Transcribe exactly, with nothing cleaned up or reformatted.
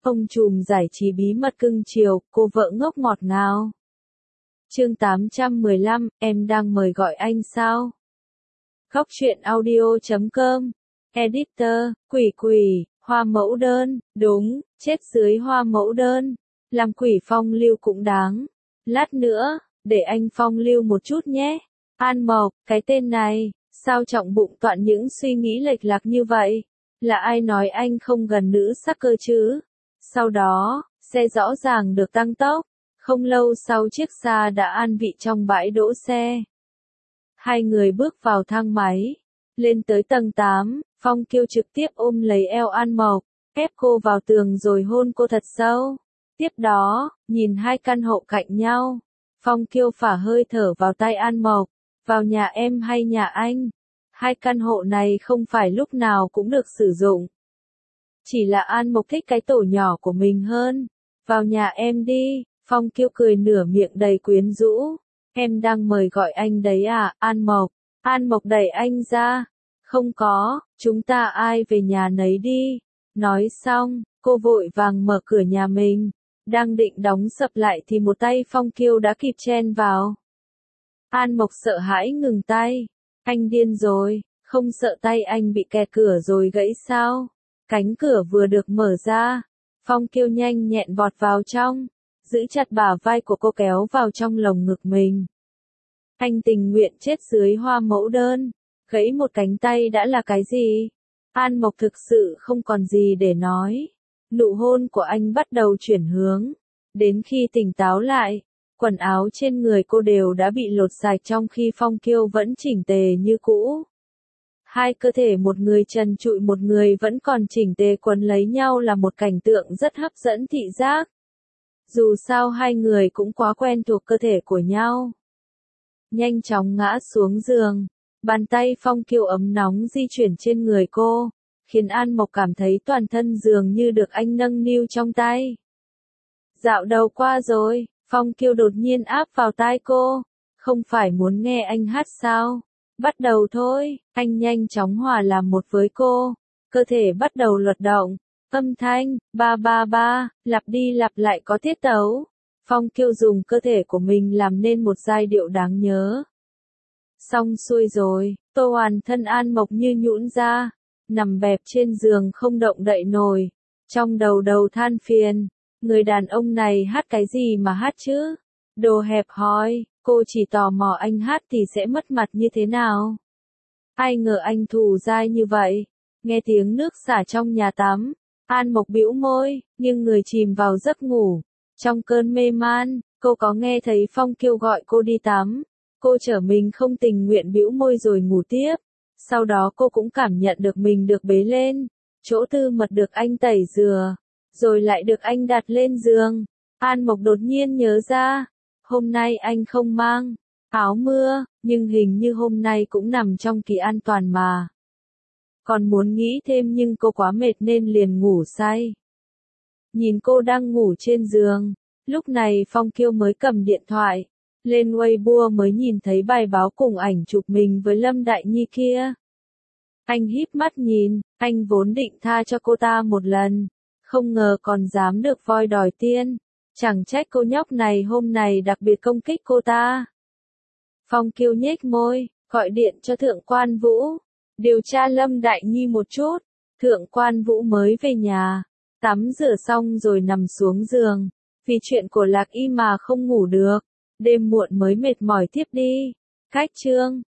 Ông trùm giải trí bí mật cưng chiều, cô vợ ngốc ngọt ngào. Chương tám trăm mười lăm, em đang mời gọi anh sao? Góc truyện audio chấm com. Editor, quỷ quỷ, hoa mẫu đơn, đúng, chết dưới hoa mẫu đơn. Làm quỷ phong lưu cũng đáng. Lát nữa, để anh phong lưu một chút nhé. An Mộc, cái tên này, sao trọng bụng toạn những suy nghĩ lệch lạc như vậy? Là ai nói anh không gần nữ sắc cơ chứ? Sau đó, xe rõ ràng được tăng tốc. Không lâu sau chiếc xa đã an vị trong bãi đỗ xe. Hai người bước vào thang máy. Lên tới tầng tám, Phong Kiêu trực tiếp ôm lấy eo An Mộc, ép cô vào tường rồi hôn cô thật sâu. Tiếp đó, nhìn hai căn hộ cạnh nhau, Phong Kiêu phả hơi thở vào tay An Mộc. Vào nhà em hay nhà anh? Hai căn hộ này không phải lúc nào cũng được sử dụng. Chỉ là An Mộc thích cái tổ nhỏ của mình hơn. Vào nhà em đi, Phong Kiêu cười nửa miệng đầy quyến rũ. Em đang mời gọi anh đấy à, An Mộc. An Mộc đẩy anh ra. Không có, chúng ta ai về nhà nấy đi. Nói xong, cô vội vàng mở cửa nhà mình. Đang định đóng sập lại thì một tay Phong Kiêu đã kịp chen vào. An Mộc sợ hãi ngừng tay. Anh điên rồi, không sợ tay anh bị kẹt cửa rồi gãy sao? Cánh cửa vừa được mở ra. Phong Kiêu nhanh nhẹn vọt vào trong, giữ chặt bả vai của cô kéo vào trong lồng ngực mình. Anh tình nguyện chết dưới hoa mẫu đơn. Gãy một cánh tay đã là cái gì? An Mộc thực sự không còn gì để nói. Nụ hôn của anh bắt đầu chuyển hướng. Đến khi tỉnh táo lại, quần áo trên người cô đều đã bị lột sạch trong khi Phong Kiêu vẫn chỉnh tề như cũ. Hai cơ thể một người trần trụi một người vẫn còn chỉnh tề quấn lấy nhau là một cảnh tượng rất hấp dẫn thị giác. Dù sao hai người cũng quá quen thuộc cơ thể của nhau. Nhanh chóng ngã xuống giường. Bàn tay Phong Kiêu ấm nóng di chuyển trên người cô, khiến An Mộc cảm thấy toàn thân dường như được anh nâng niu trong tay. Dạo đầu qua rồi, Phong Kiêu đột nhiên áp vào tai cô. Không phải muốn nghe anh hát sao? Bắt đầu thôi, anh nhanh chóng hòa làm một với cô. Cơ thể bắt đầu luật động. Âm thanh, ba ba ba, lặp đi lặp lại có tiết tấu. Phong Kiêu dùng cơ thể của mình làm nên một giai điệu đáng nhớ. Xong xuôi rồi, Tô Hoàn thân An Mộc như nhũn ra, nằm bẹp trên giường không động đậy nổi. Trong đầu đầu than phiền, người đàn ông này hát cái gì mà hát chứ? Đồ hẹp hòi, cô chỉ tò mò anh hát thì sẽ mất mặt như thế nào? Ai ngờ anh thù dai như vậy. Nghe tiếng nước xả trong nhà tắm, An Mộc bĩu môi, nhưng người chìm vào giấc ngủ. Trong cơn mê man, cô có nghe thấy Phong Kiêu gọi cô đi tắm. Cô trở mình không tình nguyện bĩu môi rồi ngủ tiếp. Sau đó cô cũng cảm nhận được mình được bế lên. Chỗ tư mật được anh tẩy rửa. Rồi lại được anh đặt lên giường. An Mộc đột nhiên nhớ ra. Hôm nay anh không mang áo mưa, nhưng hình như hôm nay cũng nằm trong kỳ an toàn mà. Còn muốn nghĩ thêm nhưng cô quá mệt nên liền ngủ say. Nhìn cô đang ngủ trên giường. Lúc này Phong Kiêu mới cầm điện thoại. Lên Weibo mới nhìn thấy bài báo cùng ảnh chụp mình với Lâm Đại Nhi kia. Anh híp mắt nhìn, anh vốn định tha cho cô ta một lần. Không ngờ còn dám được voi đòi tiên. Chẳng trách cô nhóc này hôm nay đặc biệt công kích cô ta. Phong Kiêu nhếch môi, gọi điện cho Thượng Quan Vũ. Điều tra Lâm Đại Nhi một chút. Thượng Quan Vũ mới về nhà. Tắm rửa xong rồi nằm xuống giường. Vì chuyện của Lạc Y mà không ngủ được. Đêm muộn mới mệt mỏi tiếp đi. Cách chương.